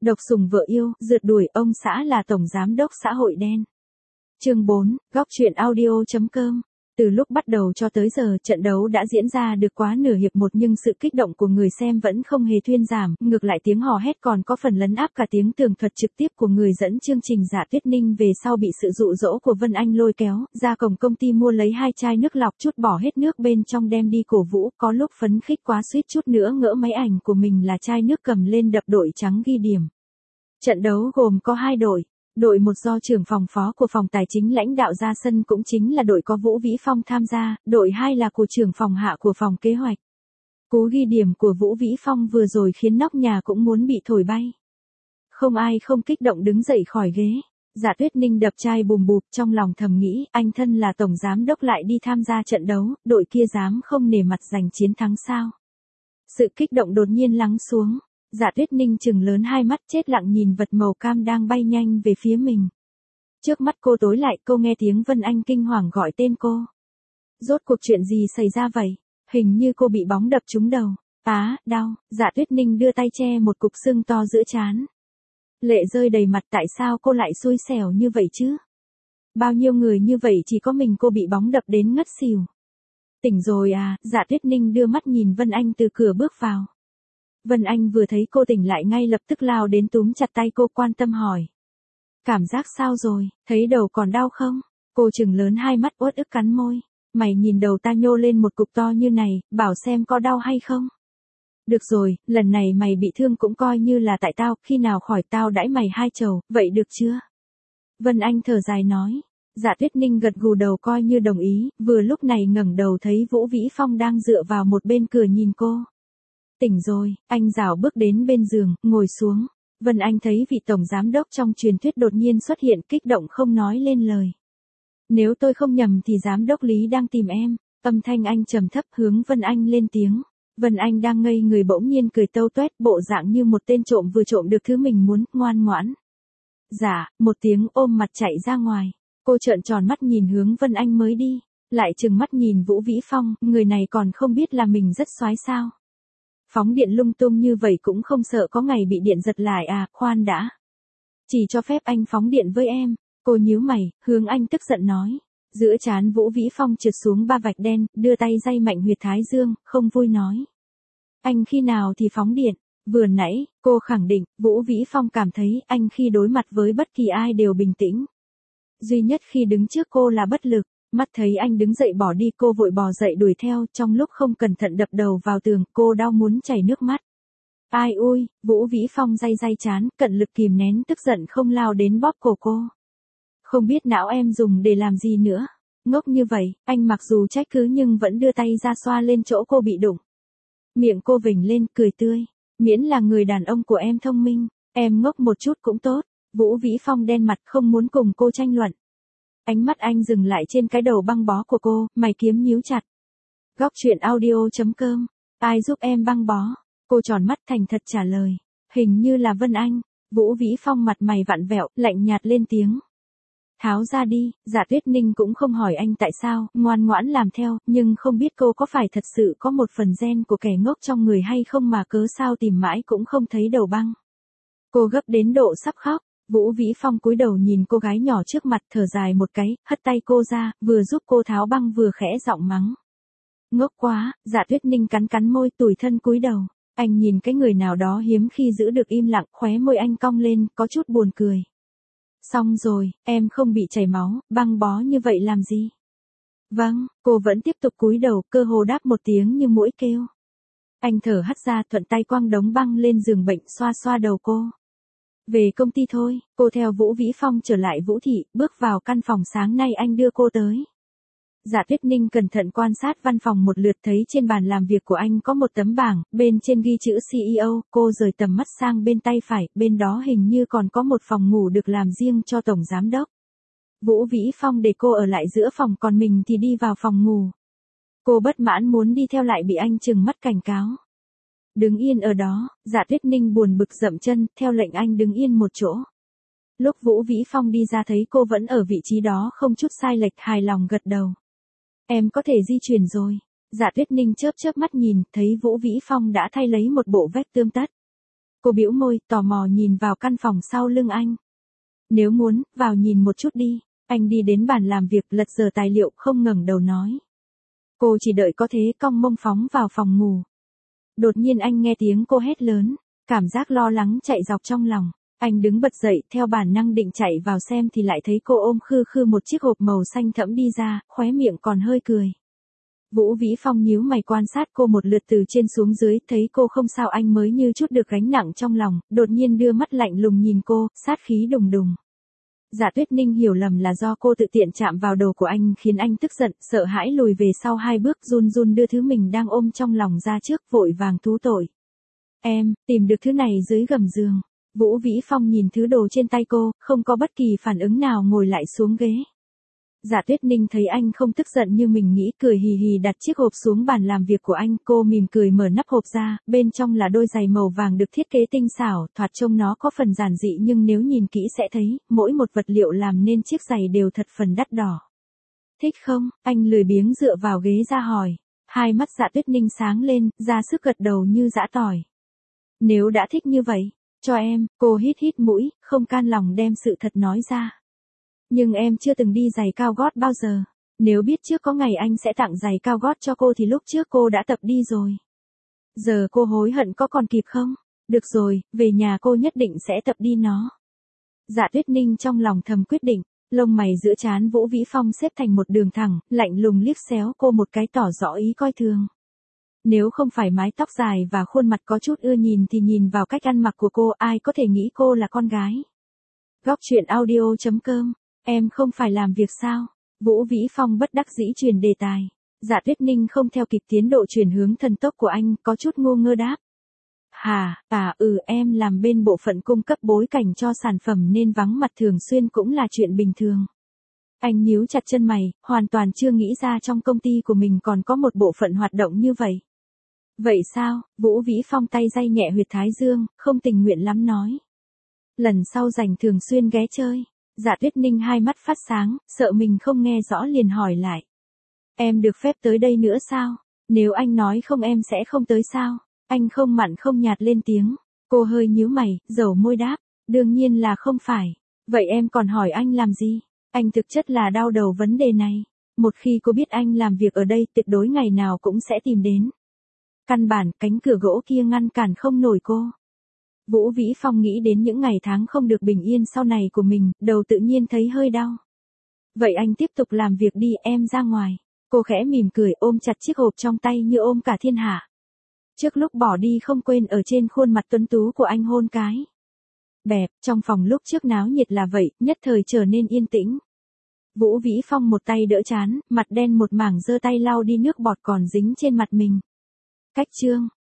Độc sủng vợ yêu, rượt đuổi ông xã là tổng giám đốc xã hội đen. Chương 4, góc truyện audio.com. Từ lúc bắt đầu cho tới giờ, trận đấu đã diễn ra được quá nửa hiệp một nhưng sự kích động của người xem vẫn không hề thuyên giảm, ngược lại tiếng hò hét còn có phần lấn áp cả tiếng tường thuật trực tiếp của người dẫn chương trình Dạ Tuyết Ninh về sau bị sự dụ dỗ của Vân Anh lôi kéo, ra cổng công ty mua lấy 2 chai nước lọc chút bỏ hết nước bên trong đem đi cổ vũ, có lúc phấn khích quá suýt chút nữa ngỡ máy ảnh của mình là chai nước cầm lên đập đội trắng ghi điểm. Trận đấu gồm có 2 đội. Đội 1 do trưởng phòng phó của phòng tài chính lãnh đạo ra sân cũng chính là đội có Vũ Vĩ Phong tham gia, đội 2 là của trưởng phòng hạ của phòng kế hoạch. Cú ghi điểm của Vũ Vĩ Phong vừa rồi khiến nóc nhà cũng muốn bị thổi bay. Không ai không kích động đứng dậy khỏi ghế. Dạ Tuyết Ninh đập chai bùm bụp trong lòng thầm nghĩ, anh thân là tổng giám đốc lại đi tham gia trận đấu, đội kia dám không nể mặt giành chiến thắng sao? Sự kích động đột nhiên lắng xuống. Dạ Tuyết Ninh trừng lớn hai mắt chết lặng nhìn vật màu cam đang bay nhanh về phía mình. Trước mắt cô tối lại, cô nghe tiếng Vân Anh kinh hoàng gọi tên cô. Rốt cuộc chuyện gì xảy ra vậy? Hình như cô bị bóng đập trúng đầu. Đau. Dạ Tuyết Ninh đưa tay che một cục sưng to giữa trán. Lệ rơi đầy mặt, tại sao cô lại xui xẻo như vậy chứ? Bao nhiêu người như vậy chỉ có mình cô bị bóng đập đến ngất xỉu. Tỉnh rồi à? Dạ Tuyết Ninh đưa mắt nhìn Vân Anh từ cửa bước vào. Vân Anh vừa thấy cô tỉnh lại ngay lập tức lao đến túm chặt tay cô quan tâm hỏi. Cảm giác sao rồi, thấy đầu còn đau không? Cô trừng lớn hai mắt uất ức cắn môi. Mày nhìn đầu ta nhô lên một cục to như này, bảo xem có đau hay không? Được rồi, lần này mày bị thương cũng coi như là tại tao, khi nào khỏi tao đãi mày 2 chầu, vậy được chưa? Vân Anh thở dài nói. Dạ Tuyết Ninh gật gù đầu coi như đồng ý, vừa lúc này ngẩng đầu thấy Vũ Vĩ Phong đang dựa vào một bên cửa nhìn cô. Tỉnh rồi, anh rảo bước đến bên giường, ngồi xuống. Vân Anh thấy vị tổng giám đốc trong truyền thuyết đột nhiên xuất hiện kích động không nói lên lời. Nếu tôi không nhầm thì giám đốc Lý đang tìm em. Âm thanh anh trầm thấp hướng Vân Anh lên tiếng. Vân Anh đang ngây người bỗng nhiên cười tâu tuét, bộ dạng như một tên trộm vừa trộm được thứ mình muốn, ngoan ngoãn. Dạ, một tiếng ôm mặt chạy ra ngoài. Cô trợn tròn mắt nhìn hướng Vân Anh mới đi. Lại trừng mắt nhìn Vũ Vĩ Phong, người này còn không biết là mình rất soái sao. Phóng điện lung tung như vậy cũng không sợ có ngày bị điện giật lại à, khoan đã. Chỉ cho phép anh phóng điện với em. Cô nhíu mày, hướng anh tức giận nói. Giữa trán Vũ Vĩ Phong trượt xuống 3 vạch đen, đưa tay day mạnh huyệt thái dương, không vui nói. Anh khi nào thì phóng điện? Vừa nãy, cô khẳng định, Vũ Vĩ Phong cảm thấy anh khi đối mặt với bất kỳ ai đều bình tĩnh. Duy nhất khi đứng trước cô là bất lực. Mắt thấy anh đứng dậy bỏ đi cô vội bò dậy đuổi theo, trong lúc không cẩn thận đập đầu vào tường, cô đau muốn chảy nước mắt. Ai ui, Vũ Vĩ Phong day chán, cận lực kìm nén tức giận không lao đến bóp cổ cô. Không biết não em dùng để làm gì nữa. Ngốc như vậy, anh mặc dù trách cứ nhưng vẫn đưa tay ra xoa lên chỗ cô bị đụng. Miệng cô vểnh lên, cười tươi. Miễn là người đàn ông của em thông minh, em ngốc một chút cũng tốt. Vũ Vĩ Phong đen mặt không muốn cùng cô tranh luận. Ánh mắt anh dừng lại trên cái đầu băng bó của cô, mày kiếm nhíu chặt. Góc truyện audio.com. Ai giúp em băng bó? Cô tròn mắt thành thật trả lời. Hình như là Vân Anh. Vũ Vĩ Phong mặt mày vặn vẹo, lạnh nhạt lên tiếng. Tháo ra đi. Dạ Tuyết Ninh cũng không hỏi anh tại sao, ngoan ngoãn làm theo, nhưng không biết cô có phải thật sự có một phần gen của kẻ ngốc trong người hay không mà cớ sao tìm mãi cũng không thấy đầu băng. Cô gấp đến độ sắp khóc. Vũ Vĩ Phong cúi đầu nhìn cô gái nhỏ trước mặt thở dài một cái, hất tay cô ra, vừa giúp cô tháo băng vừa khẽ giọng mắng. Ngốc quá, Dạ Tuyết Ninh cắn môi tủi thân cúi đầu. Anh nhìn cái người nào đó hiếm khi giữ được im lặng, khóe môi anh cong lên, có chút buồn cười. Xong rồi, em không bị chảy máu, băng bó như vậy làm gì? Vâng, cô vẫn tiếp tục cúi đầu, cơ hồ đáp một tiếng như muỗi kêu. Anh thở hắt ra thuận tay quăng đống băng lên giường bệnh xoa xoa đầu cô. Về công ty thôi, cô theo Vũ Vĩ Phong trở lại Vũ Thị, bước vào căn phòng sáng nay anh đưa cô tới. Dạ Tuyết Ninh cẩn thận quan sát văn phòng một lượt thấy trên bàn làm việc của anh có một tấm bảng, bên trên ghi chữ CEO, cô rời tầm mắt sang bên tay phải, bên đó hình như còn có một phòng ngủ được làm riêng cho tổng giám đốc. Vũ Vĩ Phong để cô ở lại giữa phòng còn mình thì đi vào phòng ngủ. Cô bất mãn muốn đi theo lại bị anh trừng mắt cảnh cáo. Đứng yên ở đó, Dạ Tuyết Ninh buồn bực dậm chân, theo lệnh anh đứng yên một chỗ. Lúc Vũ Vĩ Phong đi ra thấy cô vẫn ở vị trí đó không chút sai lệch, hài lòng gật đầu. Em có thể di chuyển rồi. Dạ Tuyết Ninh chớp mắt nhìn, thấy Vũ Vĩ Phong đã thay lấy một bộ vest tươm tất. Cô bĩu môi, tò mò nhìn vào căn phòng sau lưng anh. Nếu muốn, vào nhìn một chút đi. Anh đi đến bàn làm việc, lật dở tài liệu, không ngẩng đầu nói. Cô chỉ đợi có thế, cong mông phóng vào phòng ngủ. Đột nhiên anh nghe tiếng cô hét lớn, cảm giác lo lắng chạy dọc trong lòng. Anh đứng bật dậy, theo bản năng định chạy vào xem thì lại thấy cô ôm khư khư một chiếc hộp màu xanh thẫm đi ra, khóe miệng còn hơi cười. Vũ Vĩ Phong nhíu mày quan sát cô một lượt từ trên xuống dưới, thấy cô không sao anh mới như chút được gánh nặng trong lòng, đột nhiên đưa mắt lạnh lùng nhìn cô, sát khí đùng đùng. Dạ Tuyết Ninh hiểu lầm là do cô tự tiện chạm vào đầu của anh khiến anh tức giận, sợ hãi lùi về sau 2 bước, run run đưa thứ mình đang ôm trong lòng ra trước, vội vàng thú tội. Em, tìm được thứ này dưới gầm giường. Vũ Vĩ Phong nhìn thứ đồ trên tay cô, không có bất kỳ phản ứng nào, ngồi lại xuống ghế. Dạ Tuyết Ninh thấy anh không tức giận như mình nghĩ, cười hì hì đặt chiếc hộp xuống bàn làm việc của anh, cô mỉm cười mở nắp hộp ra, bên trong là đôi giày màu vàng được thiết kế tinh xảo, thoạt trông nó có phần giản dị nhưng nếu nhìn kỹ sẽ thấy, mỗi một vật liệu làm nên chiếc giày đều thật phần đắt đỏ. Thích không? Anh lười biếng dựa vào ghế ra hỏi. Hai mắt Dạ Tuyết Ninh sáng lên, ra sức gật đầu như giã tỏi. Nếu đã thích như vậy, cho em, cô hít hít mũi, không can lòng đem sự thật nói ra. Nhưng em chưa từng đi giày cao gót bao giờ. Nếu biết trước có ngày anh sẽ tặng giày cao gót cho cô thì lúc trước cô đã tập đi rồi. Giờ cô hối hận có còn kịp không? Được rồi, về nhà cô nhất định sẽ tập đi nó. Dạ Tuyết Ninh trong lòng thầm quyết định, lông mày giữa trán Vũ Vĩ Phong xếp thành một đường thẳng, lạnh lùng liếc xéo cô một cái tỏ rõ ý coi thường. Nếu không phải mái tóc dài và khuôn mặt có chút ưa nhìn thì nhìn vào cách ăn mặc của cô ai có thể nghĩ cô là con gái. Góc truyện audio.com. Em không phải làm việc sao? Vũ Vĩ Phong bất đắc dĩ truyền đề tài. Dạ Tuyết Ninh không theo kịp tiến độ chuyển hướng thần tốc của anh, có chút ngu ngơ đáp. Em làm bên bộ phận cung cấp bối cảnh cho sản phẩm nên vắng mặt thường xuyên cũng là chuyện bình thường. Anh nhíu chặt chân mày, hoàn toàn chưa nghĩ ra trong công ty của mình còn có một bộ phận hoạt động như vậy. Vậy sao? Vũ Vĩ Phong tay day nhẹ huyệt thái dương, không tình nguyện lắm nói. Lần sau rảnh thường xuyên ghé chơi. Dạ Tuyết Ninh hai mắt phát sáng, sợ mình không nghe rõ liền hỏi lại. Em được phép tới đây nữa sao? Nếu anh nói không em sẽ không tới sao? Anh không mặn không nhạt lên tiếng. Cô hơi nhíu mày, dầu môi đáp. Đương nhiên là không phải. Vậy em còn hỏi anh làm gì? Anh thực chất là đau đầu vấn đề này. Một khi cô biết anh làm việc ở đây tuyệt đối ngày nào cũng sẽ tìm đến. Căn bản cánh cửa gỗ kia ngăn cản không nổi cô. Vũ Vĩ Phong nghĩ đến những ngày tháng không được bình yên sau này của mình, đầu tự nhiên thấy hơi đau. Vậy anh tiếp tục làm việc đi, em ra ngoài. Cô khẽ mỉm cười ôm chặt chiếc hộp trong tay như ôm cả thiên hạ. Trước lúc bỏ đi không quên ở trên khuôn mặt tuấn tú của anh hôn cái. Bẹp, trong phòng lúc trước náo nhiệt là vậy, nhất thời trở nên yên tĩnh. Vũ Vĩ Phong một tay đỡ trán, mặt đen một mảng giơ tay lau đi nước bọt còn dính trên mặt mình. Cách chương.